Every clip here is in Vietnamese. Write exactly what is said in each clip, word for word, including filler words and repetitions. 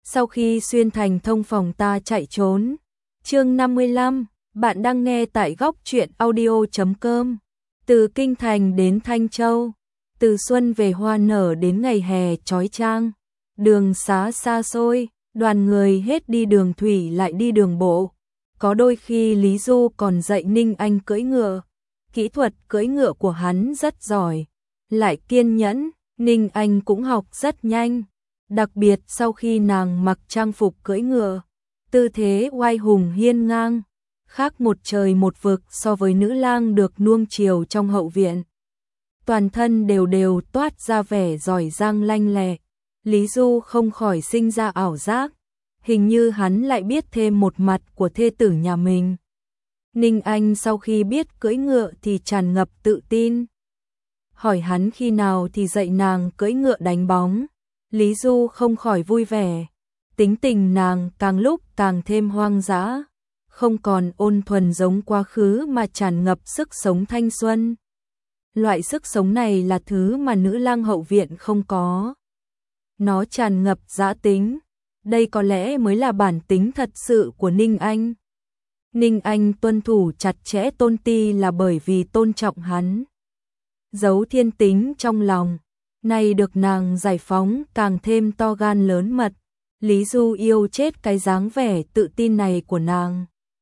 Sau khi xuyên thành thông phòng ta chạy trốn. Chương năm mươi lăm, bạn đang nghe tại góc truyện audio chấm com. Từ Kinh Thành đến Thanh Châu, từ xuân về hoa nở đến ngày hè chói chang, đường xá xa xôi, đoàn người hết đi đường thủy lại đi đường bộ. Có đôi khi Lý Du còn dạy Ninh Anh cưỡi ngựa. Kỹ thuật cưỡi ngựa của hắn rất giỏi, lại kiên nhẫn, Ninh Anh cũng học rất nhanh. Đặc biệt sau khi nàng mặc trang phục cưỡi ngựa, tư thế oai hùng hiên ngang, khác một trời một vực so với nữ lang được nuông chiều trong hậu viện. Toàn thân đều đều toát ra vẻ giỏi giang lanh lẹ. Lý Du không khỏi sinh ra ảo giác, hình như hắn lại biết thêm một mặt của thê tử nhà mình. Ninh Anh sau khi biết cưỡi ngựa thì tràn ngập tự tin. Hỏi hắn khi nào thì dạy nàng cưỡi ngựa đánh bóng. Lý Du không khỏi vui vẻ. Tính tình nàng càng lúc càng thêm hoang dã, không còn ôn thuần giống quá khứ mà tràn ngập sức sống thanh xuân. Loại sức sống này là thứ mà nữ lang hậu viện không có. Nó tràn ngập dã tính. Đây có lẽ mới là bản tính thật sự của Ninh Anh. Ninh Anh tuân thủ chặt chẽ tôn ti là bởi vì tôn trọng hắn. Giấu thiên tính trong lòng, nay được nàng giải phóng càng thêm to gan lớn mật. Lý Du yêu chết cái dáng vẻ tự tin này của nàng.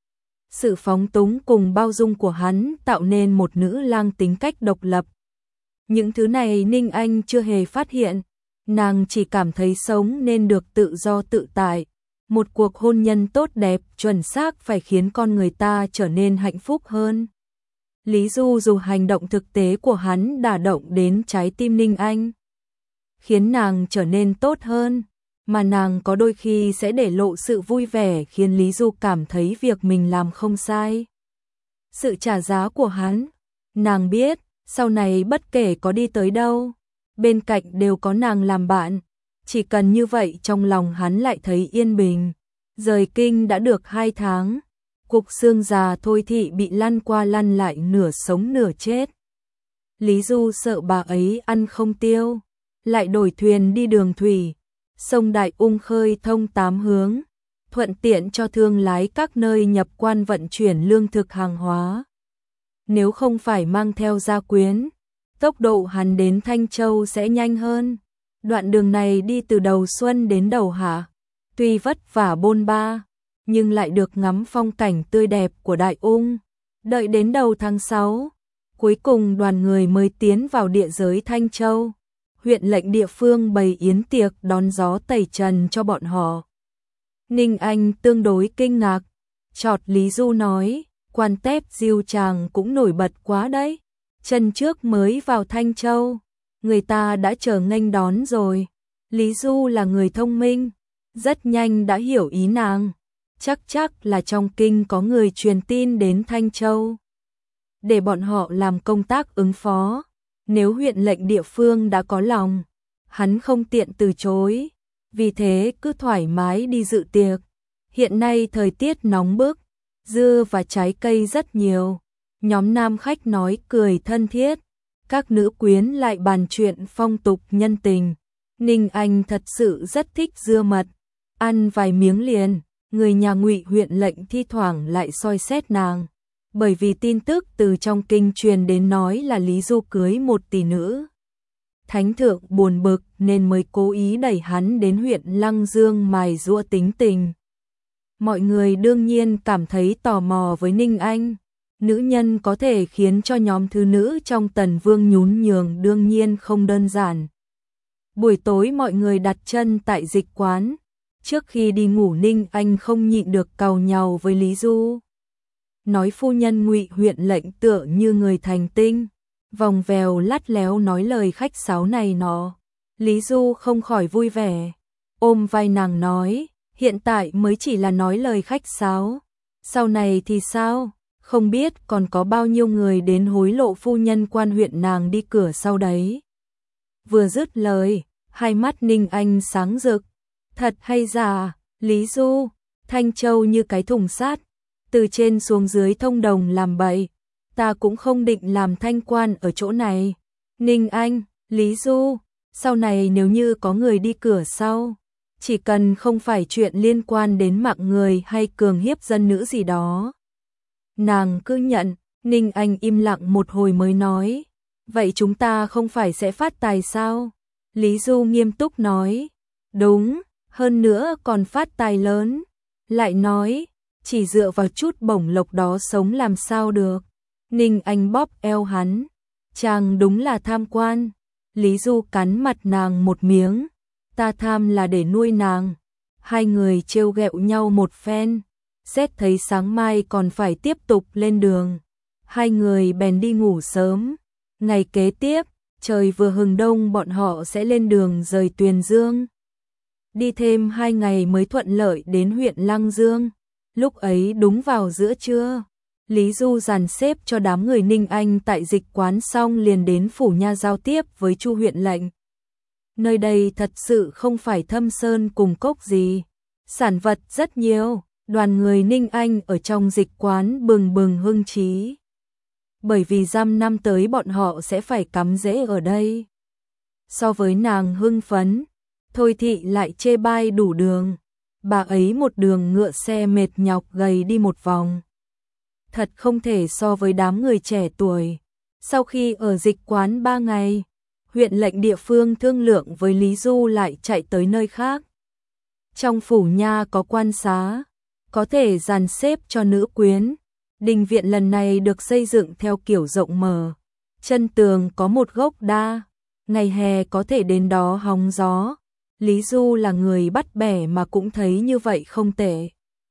Sự phóng túng cùng bao dung của hắn tạo nên một nữ lang tính cách độc lập. Những thứ này Ninh Anh chưa hề phát hiện, nàng chỉ cảm thấy sống nên được tự do tự tại. Một cuộc hôn nhân tốt đẹp chuẩn xác phải khiến con người ta trở nên hạnh phúc hơn. Lý Du dù hành động thực tế của hắn đả động đến trái tim Ninh Anh, khiến nàng trở nên tốt hơn, mà nàng có đôi khi sẽ để lộ sự vui vẻ khiến Lý Du cảm thấy việc mình làm không sai. Sự trả giá của hắn, nàng biết, sau này bất kể có đi tới đâu, bên cạnh đều có nàng làm bạn. Chỉ cần như vậy trong lòng hắn lại thấy yên bình. Rời kinh đã được hai tháng, cục xương già Thôi Thị bị lăn qua lăn lại nửa sống nửa chết. Lý Du sợ bà ấy ăn không tiêu, lại đổi thuyền đi đường thủy, sông Đại Ung khơi thông tám hướng, thuận tiện cho thương lái các nơi nhập quan vận chuyển lương thực hàng hóa. Nếu không phải mang theo gia quyến, tốc độ hắn đến Thanh Châu sẽ nhanh hơn. Đoạn đường này đi từ đầu xuân đến đầu hạ, tuy vất vả bôn ba, nhưng lại được ngắm phong cảnh tươi đẹp của Đại Ung. Đợi đến đầu tháng sáu, cuối cùng đoàn người mới tiến vào địa giới Thanh Châu. Huyện lệnh địa phương bày yến tiệc đón gió tẩy trần cho bọn họ. Ninh Anh tương đối kinh ngạc, chọt Lý Du nói, quan tép diêu chàng cũng nổi bật quá đấy. Chân trước mới vào Thanh Châu, người ta đã chờ nghênh đón rồi. Lý Du là người thông minh, rất nhanh đã hiểu ý nàng. Chắc chắc là trong kinh có người truyền tin đến Thanh Châu, để bọn họ làm công tác ứng phó. Nếu huyện lệnh địa phương đã có lòng, hắn không tiện từ chối, vì thế cứ thoải mái đi dự tiệc. Hiện nay thời tiết nóng bức, dưa và trái cây rất nhiều. Nhóm nam khách nói cười thân thiết, các nữ quyến lại bàn chuyện phong tục nhân tình. Ninh Anh thật sự rất thích dưa mật, ăn vài miếng liền. Người nhà Ngụy huyện lệnh thi thoảng lại soi xét nàng, bởi vì tin tức từ trong kinh truyền đến nói là Lý Du cưới một tỷ nữ. Thánh thượng buồn bực nên mới cố ý đẩy hắn đến huyện Lăng Dương mài giũa tính tình. Mọi người đương nhiên cảm thấy tò mò với Ninh Anh. Nữ nhân có thể khiến cho nhóm thứ nữ trong Tần Vương nhún nhường đương nhiên không đơn giản. Buổi tối mọi người đặt chân tại dịch quán. Trước khi đi ngủ Ninh Anh không nhịn được càu nhàu với Lý Du. Nói phu nhân Ngụy huyện lệnh tựa như người thành tinh, vòng vèo lắt léo nói lời khách sáo này nọ. Lý Du không khỏi vui vẻ, ôm vai nàng nói, hiện tại mới chỉ là nói lời khách sáo, sau này thì sao? Không biết còn có bao nhiêu người đến hối lộ phu nhân quan huyện nàng đi cửa sau đấy. Vừa dứt lời, hai mắt Ninh Anh sáng rực. Thật hay giả, Lý Du, Thanh Châu như cái thùng sắt, từ trên xuống dưới thông đồng làm bậy, ta cũng không định làm thanh quan ở chỗ này. Ninh Anh, Lý Du, sau này nếu như có người đi cửa sau, chỉ cần không phải chuyện liên quan đến mạng người hay cường hiếp dân nữ gì đó. Nàng cứ nhận. Ninh Anh im lặng một hồi mới nói, vậy chúng ta không phải sẽ phát tài sao? Lý Du nghiêm túc nói, đúng, hơn nữa còn phát tài lớn. Lại nói, chỉ dựa vào chút bổng lộc đó sống làm sao được. Ninh Anh bóp eo hắn, chàng đúng là tham quan. Lý Du cắn mặt nàng một miếng, ta tham là để nuôi nàng. Hai người trêu ghẹo nhau một phen, xét thấy sáng mai còn phải tiếp tục lên đường. Hai người bèn đi ngủ sớm. Ngày kế tiếp, trời vừa hừng đông bọn họ sẽ lên đường rời Tuyền Dương. Đi thêm hai ngày mới thuận lợi đến huyện Lăng Dương. Lúc ấy đúng vào giữa trưa, Lý Du dàn xếp cho đám người Ninh Anh tại dịch quán xong liền đến Phủ Nha giao tiếp với Chu huyện lệnh. Nơi đây thật sự không phải thâm sơn cùng cốc gì, sản vật rất nhiều, đoàn người Ninh Anh ở trong dịch quán bừng bừng hưng trí. Bởi vì giam năm tới bọn họ sẽ phải cắm rễ ở đây. So với nàng hưng phấn, Thôi Thị lại chê bai đủ đường. Bà ấy một đường ngựa xe mệt nhọc gầy đi một vòng. Thật không thể so với đám người trẻ tuổi. Sau khi ở dịch quán ba ngày, huyện lệnh địa phương thương lượng với Lý Du lại chạy tới nơi khác. Trong Phủ Nha có quan xá, có thể dàn xếp cho nữ quyến. Đình viện lần này được xây dựng theo kiểu rộng mở, chân tường có một gốc đa, ngày hè có thể đến đó hóng gió. Lý Du là người bắt bẻ mà cũng thấy như vậy không tệ.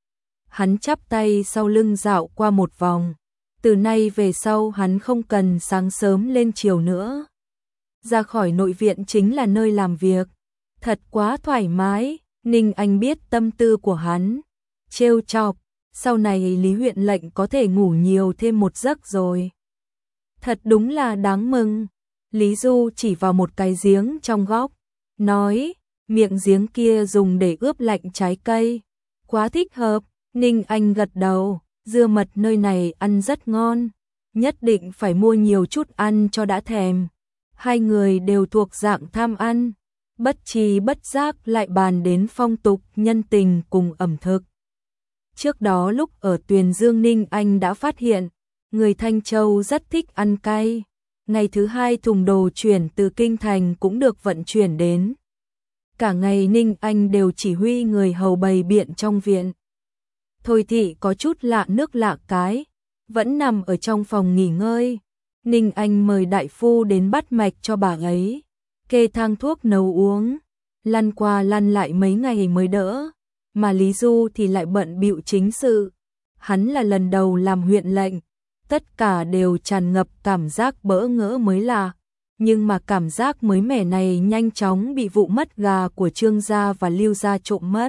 Hắn chắp tay sau lưng dạo qua một vòng, từ nay về sau hắn không cần sáng sớm lên chiều nữa. Ra khỏi nội viện chính là nơi làm việc, thật quá thoải mái. Ninh Anh biết tâm tư của hắn, trêu chọc. Sau này Lý huyện lệnh có thể ngủ nhiều thêm một giấc rồi. Thật đúng là đáng mừng. Lý Du chỉ vào một cái giếng trong góc, nói, miệng giếng kia dùng để ướp lạnh trái cây. Quá thích hợp. Ninh Anh gật đầu, dưa mật nơi này ăn rất ngon. Nhất định phải mua nhiều chút ăn cho đã thèm. Hai người đều thuộc dạng tham ăn, bất tri bất giác lại bàn đến phong tục nhân tình cùng ẩm thực. Trước đó lúc ở Tuyền Dương Ninh Anh đã phát hiện, người Thanh Châu rất thích ăn cay. Ngày thứ hai thùng đồ chuyển từ Kinh Thành cũng được vận chuyển đến. Cả ngày Ninh Anh đều chỉ huy người hầu bày biện trong viện. Thôi Thị có chút lạ nước lạ cái, vẫn nằm ở trong phòng nghỉ ngơi. Ninh Anh mời đại phu đến bắt mạch cho bà ấy, kê thang thuốc nấu uống, lăn qua lăn lại mấy ngày mới đỡ. Mà Lý Du thì lại bận bịu chính sự. Hắn là lần đầu làm huyện lệnh, tất cả đều tràn ngập cảm giác bỡ ngỡ mới lạ. Nhưng mà cảm giác mới mẻ này nhanh chóng bị vụ mất gà của Trương gia và Lưu gia trộm mất.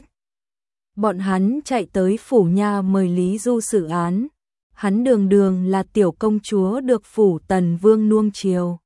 Bọn hắn chạy tới Phủ Nha mời Lý Du xử án. Hắn đường đường là tiểu công chúa được Phủ Tần Vương nuông chiều,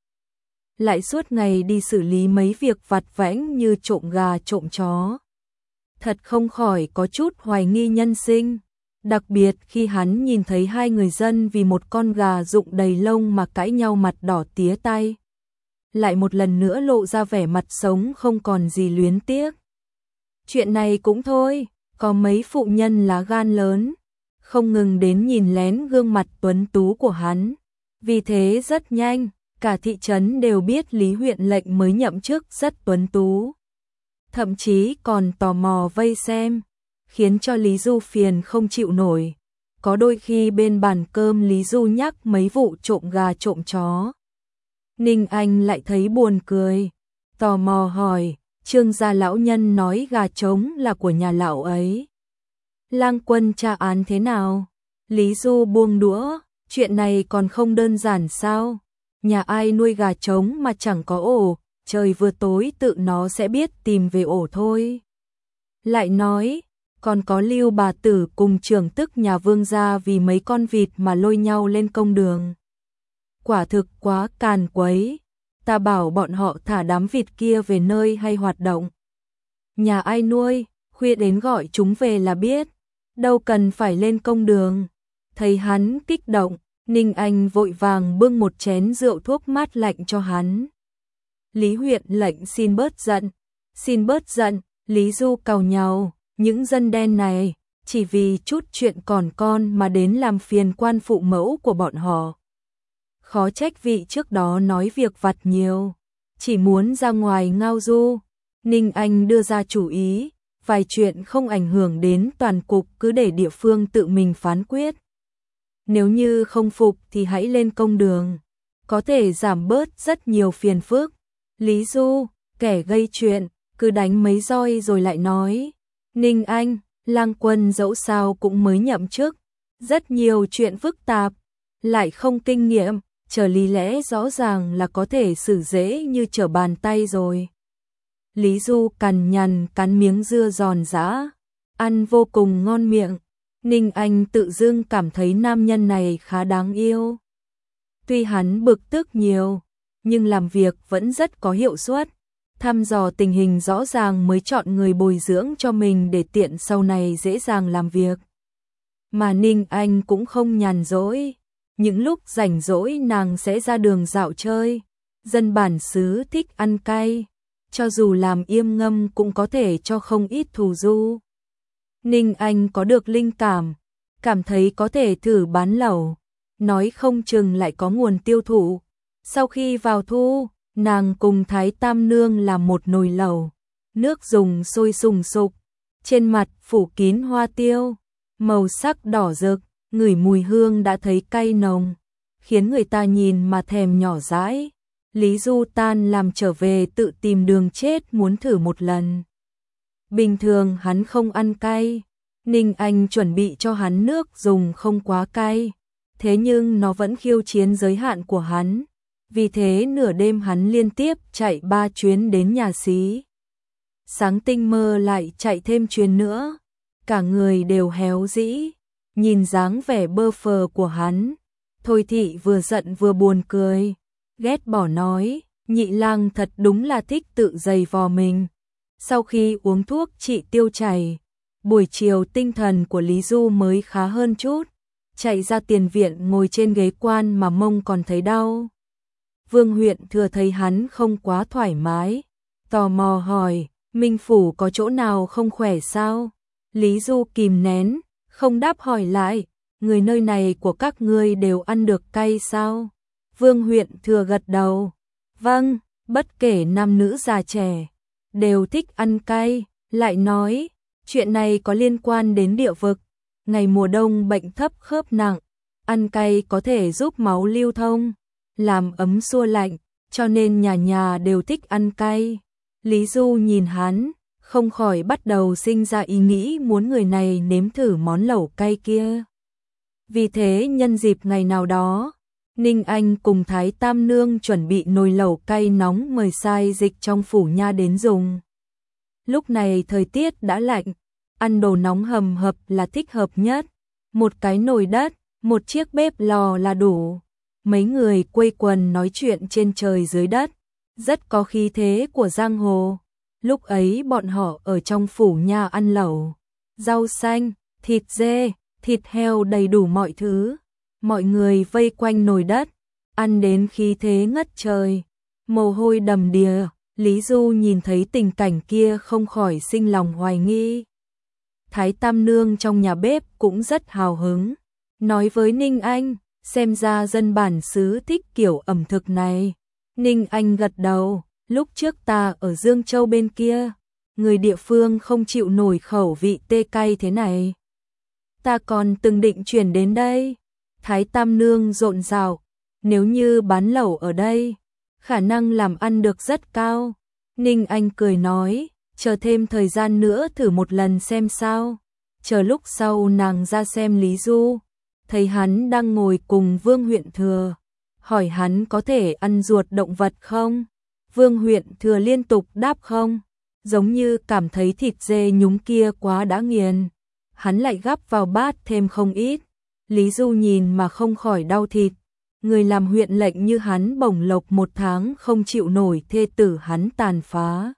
lại suốt ngày đi xử lý mấy việc vặt vãnh như trộm gà trộm chó. Thật không khỏi có chút hoài nghi nhân sinh, đặc biệt khi hắn nhìn thấy hai người dân vì một con gà rụng đầy lông mà cãi nhau mặt đỏ tía tay. Lại một lần nữa lộ ra vẻ mặt sống không còn gì luyến tiếc. Chuyện này cũng thôi, có mấy phụ nhân lá gan lớn, không ngừng đến nhìn lén gương mặt tuấn tú của hắn. Vì thế rất nhanh, cả thị trấn đều biết Lý huyện lệnh mới nhậm chức rất tuấn tú. Thậm chí còn tò mò vây xem, khiến cho Lý Du phiền không chịu nổi. Có đôi khi bên bàn cơm Lý Du nhắc mấy vụ trộm gà trộm chó, Ninh Anh lại thấy buồn cười, tò mò hỏi, Trương gia lão nhân nói gà trống là của nhà lão ấy. Lang Quân tra án thế nào? Lý Du buông đũa, chuyện này còn không đơn giản sao? Nhà ai nuôi gà trống mà chẳng có ổ, trời vừa tối tự nó sẽ biết tìm về ổ thôi. Lại nói, còn có Lưu bà tử cùng trưởng tức nhà Vương gia vì mấy con vịt mà lôi nhau lên công đường. Quả thực quá càn quấy, ta bảo bọn họ thả đám vịt kia về nơi hay hoạt động. Nhà ai nuôi, khuya đến gọi chúng về là biết, đâu cần phải lên công đường. Thấy hắn kích động, Ninh Anh vội vàng bưng một chén rượu thuốc mát lạnh cho hắn. Lý huyện lệnh xin bớt giận, xin bớt giận, Lý Du càu nhàu, những dân đen này, chỉ vì chút chuyện còn con mà đến làm phiền quan phụ mẫu của bọn họ. Khó trách vị trước đó nói việc vặt nhiều, chỉ muốn ra ngoài ngao du. Ninh Anh đưa ra chủ ý, vài chuyện không ảnh hưởng đến toàn cục cứ để địa phương tự mình phán quyết. Nếu như không phục thì hãy lên công đường, có thể giảm bớt rất nhiều phiền phức. Lý Du, kẻ gây chuyện, cứ đánh mấy roi rồi lại nói. Ninh Anh, Lang Quân dẫu sao cũng mới nhậm chức, rất nhiều chuyện phức tạp, lại không kinh nghiệm, chờ lý lẽ rõ ràng là có thể xử dễ như trở bàn tay rồi. Lý Du cằn nhằn cắn miếng dưa giòn giã, ăn vô cùng ngon miệng. Ninh Anh tự dưng cảm thấy nam nhân này khá đáng yêu. Tuy hắn bực tức nhiều, nhưng làm việc vẫn rất có hiệu suất. Thăm dò tình hình rõ ràng mới chọn người bồi dưỡng cho mình để tiện sau này dễ dàng làm việc. Mà Ninh Anh cũng không nhàn rỗi. Những lúc rảnh rỗi nàng sẽ ra đường dạo chơi. Dân bản xứ thích ăn cay, cho dù làm yêm ngâm cũng có thể cho không ít thù du. Ninh Anh có được linh cảm, cảm thấy có thể thử bán lẩu, nói không chừng lại có nguồn tiêu thụ. Sau khi vào thu, nàng cùng Thái Tam Nương làm một nồi lẩu, nước dùng sôi sùng sục, trên mặt phủ kín hoa tiêu, màu sắc đỏ rực, ngửi mùi hương đã thấy cay nồng, khiến người ta nhìn mà thèm nhỏ dãi. Lý Du tan làm trở về tự tìm đường chết muốn thử một lần. Bình thường hắn không ăn cay, Ninh Anh chuẩn bị cho hắn nước dùng không quá cay, thế nhưng nó vẫn khiêu chiến giới hạn của hắn. Vì thế nửa đêm hắn liên tiếp chạy ba chuyến đến nhà xí. Sáng tinh mơ lại chạy thêm chuyến nữa, cả người đều héo dĩ, nhìn dáng vẻ bơ phờ của hắn. Thôi Thị vừa giận vừa buồn cười, ghét bỏ nói, nhị lang thật đúng là thích tự giày vò mình. Sau khi uống thuốc trị tiêu chảy, buổi chiều tinh thần của Lý Du mới khá hơn chút, chạy ra tiền viện ngồi trên ghế quan mà mông còn thấy đau. Vương Huyện Thừa thấy hắn không quá thoải mái, tò mò hỏi, Minh Phủ có chỗ nào không khỏe sao? Lý Du kìm nén, không đáp hỏi lại, người nơi này của các ngươi đều ăn được cay sao? Vương Huyện Thừa gật đầu, vâng, bất kể nam nữ già trẻ, đều thích ăn cay, lại nói, chuyện này có liên quan đến địa vực, ngày mùa đông bệnh thấp khớp nặng, ăn cay có thể giúp máu lưu thông, làm ấm xua lạnh, cho nên nhà nhà đều thích ăn cay. Lý Du nhìn hắn, không khỏi bắt đầu sinh ra ý nghĩ muốn người này nếm thử món lẩu cay kia. Vì thế nhân dịp ngày nào đó, Ninh Anh cùng Thái Tam Nương chuẩn bị nồi lẩu cay nóng mời sai dịch trong phủ nha đến dùng. Lúc này thời tiết đã lạnh, ăn đồ nóng hầm hập là thích hợp nhất. Một cái nồi đất, một chiếc bếp lò là đủ. Mấy người quây quần nói chuyện trên trời dưới đất, rất có khí thế của giang hồ. Lúc ấy bọn họ ở trong phủ nha ăn lẩu, rau xanh, thịt dê, thịt heo đầy đủ mọi thứ. Mọi người vây quanh nồi đất, ăn đến khí thế ngất trời, mồ hôi đầm đìa. Lý Du nhìn thấy tình cảnh kia không khỏi sinh lòng hoài nghi. Thái Tam Nương trong nhà bếp cũng rất hào hứng, nói với Ninh Anh, xem ra dân bản xứ thích kiểu ẩm thực này. Ninh Anh gật đầu, lúc trước ta ở Dương Châu bên kia, người địa phương không chịu nổi khẩu vị tê cay thế này. Ta còn từng định chuyển đến đây. Thái Tam Nương rộn rào, nếu như bán lẩu ở đây, khả năng làm ăn được rất cao. Ninh Anh cười nói, chờ thêm thời gian nữa thử một lần xem sao. Chờ lúc sau nàng ra xem Lý Du, thấy hắn đang ngồi cùng Vương Huyện Thừa, hỏi hắn có thể ăn ruột động vật không. Vương Huyện Thừa liên tục đáp không, giống như cảm thấy thịt dê nhúng kia quá đã nghiền. Hắn lại gắp vào bát thêm không ít. Lý Du nhìn mà không khỏi đau thịt. Người làm huyện lệnh như hắn bổng lộc một tháng không chịu nổi thê tử hắn tàn phá.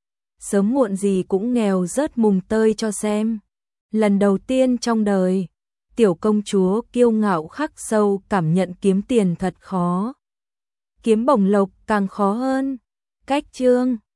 Sớm muộn gì cũng nghèo rớt mùng tơi cho xem. Lần đầu tiên trong đời, tiểu công chúa kiêu ngạo khắc sâu cảm nhận kiếm tiền thật khó. Kiếm bổng lộc càng khó hơn. Cách chương